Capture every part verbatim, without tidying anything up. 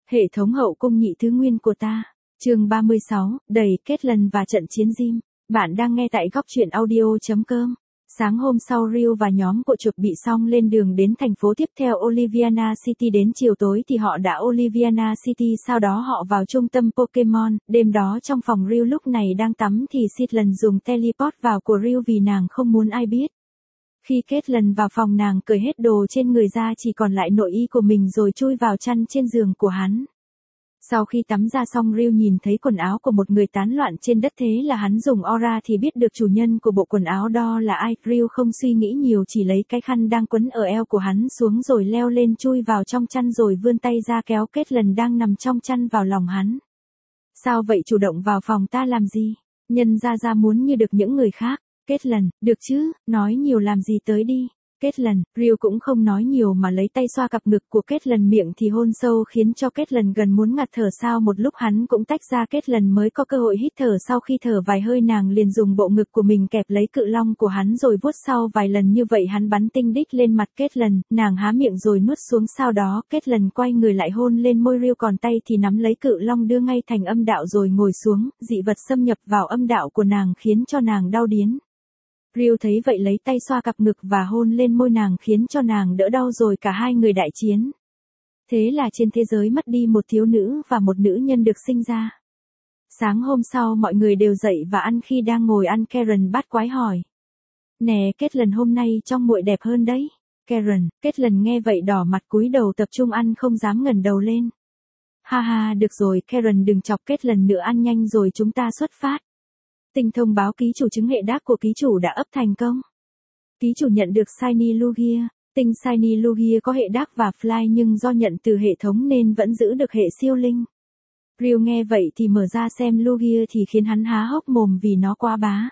Hệ thống hậu cung nhị thứ nguyên của ta. Chương ba mươi sáu, đầy kết lần và trận chiến Jim. Bạn đang nghe tại góc truyện audio chấm com. Sáng hôm sau Ryu và nhóm của chụp bị xong lên đường đến thành phố tiếp theo Oliviana City, đến chiều tối thì họ đã Oliviana City, sau đó họ vào trung tâm Pokemon. Đêm đó trong phòng Ryu lúc này đang tắm thì Caitlyn dùng teleport vào của Ryu vì nàng không muốn ai biết. Khi Caitlyn vào phòng, nàng cởi hết đồ trên người ra, chỉ còn lại nội y của mình rồi chui vào chăn trên giường của hắn. Sau khi tắm ra xong, Ryu nhìn thấy quần áo của một người tán loạn trên đất, thế là hắn dùng aura thì biết được chủ nhân của bộ quần áo đó là ai. Ryu không suy nghĩ nhiều, chỉ lấy cái khăn đang quấn ở eo của hắn xuống rồi leo lên chui vào trong chăn rồi vươn tay ra kéo Caitlyn đang nằm trong chăn vào lòng hắn. Sao vậy, chủ động vào phòng ta làm gì? Nhân ra ra muốn như được những người khác. Caitlyn, được chứ, nói nhiều làm gì, tới đi. Caitlyn, Ryu cũng không nói nhiều mà lấy tay xoa cặp ngực của Caitlyn, miệng thì hôn sâu khiến cho Caitlyn gần muốn ngạt thở. Sau một lúc hắn cũng tách ra, Caitlyn mới có cơ hội hít thở. Sau khi thở vài hơi, nàng liền dùng bộ ngực của mình kẹp lấy cự long của hắn rồi vuốt. Sau vài lần như vậy hắn bắn tinh đích lên mặt Caitlyn, nàng há miệng rồi nuốt xuống. Sau đó Caitlyn quay người lại hôn lên môi Ryu, còn tay thì nắm lấy cự long đưa ngay thành âm đạo rồi ngồi xuống. Dị vật xâm nhập vào âm đạo của nàng khiến cho nàng đau điến. Ryu thấy vậy lấy tay xoa cặp ngực và hôn lên môi nàng khiến cho nàng đỡ đau, rồi cả hai người đại chiến. Thế là trên thế giới mất đi một thiếu nữ và một nữ nhân được sinh ra. Sáng hôm sau mọi người đều dậy và ăn. Khi đang ngồi ăn, Karen bắt quái hỏi: Nè Caitlyn, hôm nay trông muội đẹp hơn đấy. Karen, Caitlyn nghe vậy đỏ mặt cúi đầu tập trung ăn, không dám ngẩng đầu lên. Ha ha, được rồi Karen, đừng chọc Caitlyn nữa, ăn nhanh rồi chúng ta xuất phát. Tinh thông báo ký chủ, chứng hệ đác của ký chủ đã ấp thành công. Ký chủ nhận được Shiny Lugia. Tinh Shiny Lugia có hệ đác và fly, nhưng do nhận từ hệ thống nên vẫn giữ được hệ siêu linh. Ryu nghe vậy thì mở ra xem Lugia thì khiến hắn há hốc mồm vì nó quá bá.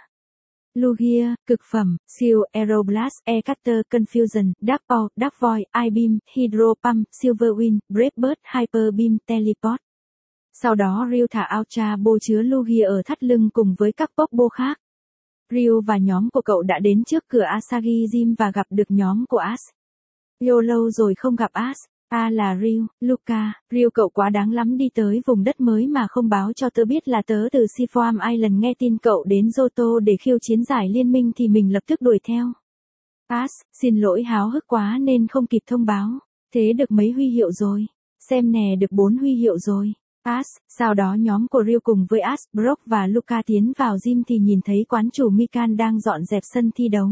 Lugia, cực phẩm, siêu, Aeroblast, E-Cutter, Confusion, Dark Ball, Dark Void, I-Beam, Hydro Pump, Silver Wind, Brave Bird, Hyper Beam, Teleport. Sau đó Ryu thả Ultra Ball chứa Lugia ở thắt lưng cùng với các Pokeball khác. Ryu và nhóm của cậu đã đến trước cửa Asagi Gym và gặp được nhóm của Ash. Lâu lâu rồi không gặp Ash. Ta là Ryu, Luca. Ryu, cậu quá đáng lắm, đi tới vùng đất mới mà không báo cho tớ biết là tớ từ Seaform Island. Nghe tin cậu đến Johto để khiêu chiến giải liên minh thì mình lập tức đuổi theo. Ash, xin lỗi, háo hức quá nên không kịp thông báo. Thế được mấy huy hiệu rồi? Xem nè, được bốn huy hiệu rồi. Ash, sau đó nhóm của Ryu cùng với Ash, Brock và Luca tiến vào gym thì nhìn thấy quán chủ Mikan đang dọn dẹp sân thi đấu.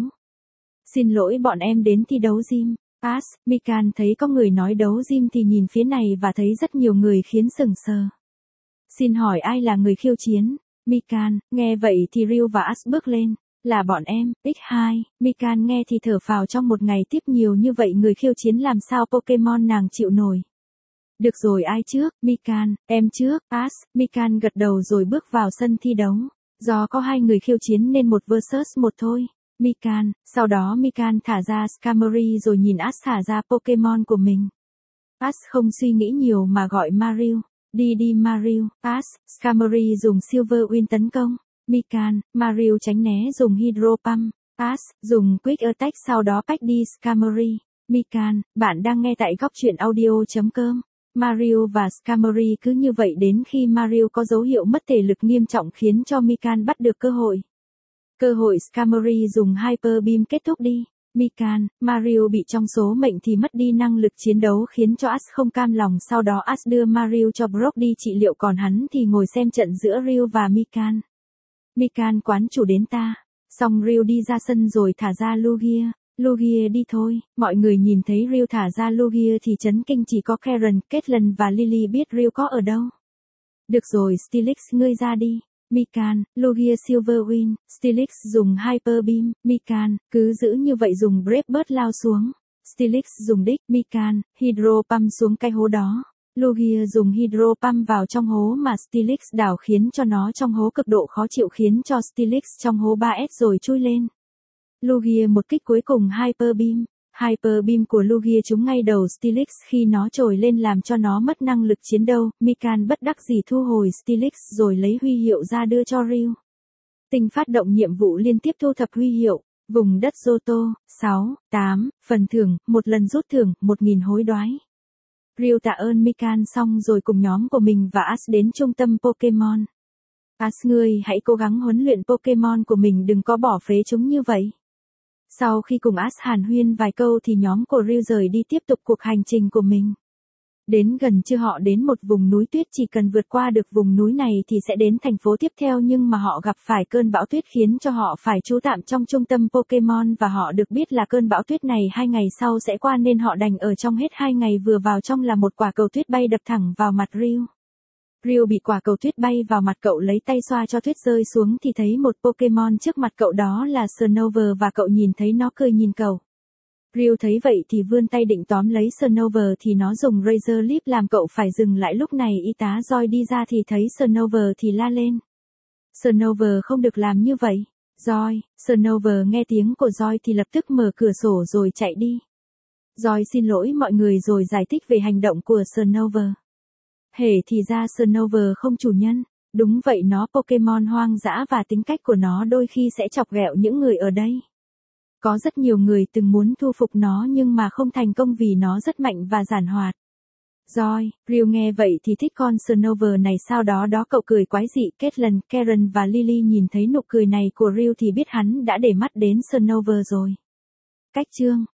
Xin lỗi, bọn em đến thi đấu gym. Ash, Mikan thấy có người nói đấu gym thì nhìn phía này và thấy rất nhiều người khiến sửng sờ. Xin hỏi ai là người khiêu chiến? Mikan, nghe vậy thì Ryu và Ash bước lên. Là bọn em, x hai. Mikan nghe thì thở phào, trong một ngày tiếp nhiều như vậy người khiêu chiến làm sao Pokemon nàng chịu nổi. Được rồi, ai trước? Mikan, em trước. Ash, Mikan gật đầu rồi bước vào sân thi đấu. Do có hai người khiêu chiến nên một versus một thôi. Mikan, sau đó Mikan thả ra Skarmory rồi nhìn Ash thả ra Pokemon của mình. Ash không suy nghĩ nhiều mà gọi Mario. Đi đi Mario. Ash, Skarmory dùng Silver Wind tấn công. Mikan, Mario tránh né dùng Hydro Pump. Ash, dùng Quick Attack sau đó pack đi Skarmory. Mikan, bạn đang nghe tại góc truyện audio chấm com. Mario và Skarmory cứ như vậy đến khi Mario có dấu hiệu mất thể lực nghiêm trọng khiến cho Mikan bắt được cơ hội. Cơ hội Skarmory dùng Hyper Beam kết thúc đi. Mikan, Mario bị trong số mệnh thì mất đi năng lực chiến đấu khiến cho Ash không cam lòng. Sau đó Ash đưa Mario cho Brock đi trị liệu, còn hắn thì ngồi xem trận giữa Ryu và Mikan. Mikan, quán chủ đến ta. Xong Ryu đi ra sân rồi thả ra Lugia. Lugia đi thôi. Mọi người nhìn thấy Ryu thả ra Lugia thì chấn kinh, chỉ có Karen, Caitlyn và Lily biết Ryu có ở đâu. Được rồi Steelix, ngươi ra đi. Mikan, Lugia Silver Wind, Steelix dùng Hyper Beam. Mikan, cứ giữ như vậy, dùng Brave Bird lao xuống. Steelix dùng đích. Mikan, Hydro Pump xuống cái hố đó. Lugia dùng Hydro Pump vào trong hố mà Steelix đảo khiến cho nó trong hố cực độ khó chịu, khiến cho Steelix trong hố ba S rồi chui lên. Lugia một kích cuối cùng Hyper Beam. Hyper Beam của Lugia trúng ngay đầu Steelix khi nó trồi lên làm cho nó mất năng lực chiến đấu. Mikan bất đắc dĩ thu hồi Steelix rồi lấy huy hiệu ra đưa cho Ryu. Tinh phát động nhiệm vụ liên tiếp thu thập huy hiệu. Vùng đất Johto, sáu, tám, phần thưởng, một lần rút thưởng, một nghìn hối đoái. Ryu tạ ơn Mikan xong rồi cùng nhóm của mình và Ash đến trung tâm Pokemon. Ash, ngươi hãy cố gắng huấn luyện Pokemon của mình, đừng có bỏ phế chúng như vậy. Sau khi cùng Ash hàn huyên vài câu thì nhóm của Ryu rời đi tiếp tục cuộc hành trình của mình. Đến gần trưa họ đến một vùng núi tuyết, chỉ cần vượt qua được vùng núi này thì sẽ đến thành phố tiếp theo, nhưng mà họ gặp phải cơn bão tuyết khiến cho họ phải trú tạm trong trung tâm Pokemon và họ được biết là cơn bão tuyết này hai ngày sau sẽ qua nên họ đành ở trong hết hai ngày. Vừa vào trong là một quả cầu tuyết bay đập thẳng vào mặt Ryu. Ryu bị quả cầu tuyết bay vào mặt, cậu lấy tay xoa cho tuyết rơi xuống thì thấy một Pokemon trước mặt cậu, đó là Snover, và cậu nhìn thấy nó cười nhìn cậu. Ryu thấy vậy thì vươn tay định tóm lấy Snover thì nó dùng Razor Leaf làm cậu phải dừng lại. Lúc này y tá Joy đi ra thì thấy Snover thì la lên. Snover không được làm như vậy. Joy, Snover nghe tiếng của Joy thì lập tức mở cửa sổ rồi chạy đi. Joy xin lỗi mọi người rồi giải thích về hành động của Snover. Hề thì ra Snover không chủ nhân. Đúng vậy, nó Pokemon hoang dã và tính cách của nó đôi khi sẽ chọc ghẹo những người ở đây. Có rất nhiều người từng muốn thu phục nó nhưng mà không thành công vì nó rất mạnh và giản hoạt. Joy, Ryu nghe vậy thì thích con Snover này, sau đó đó cậu cười quái dị. Caitlin, Karen và Lily nhìn thấy nụ cười này của Ryu thì biết hắn đã để mắt đến Snover rồi. Cách chương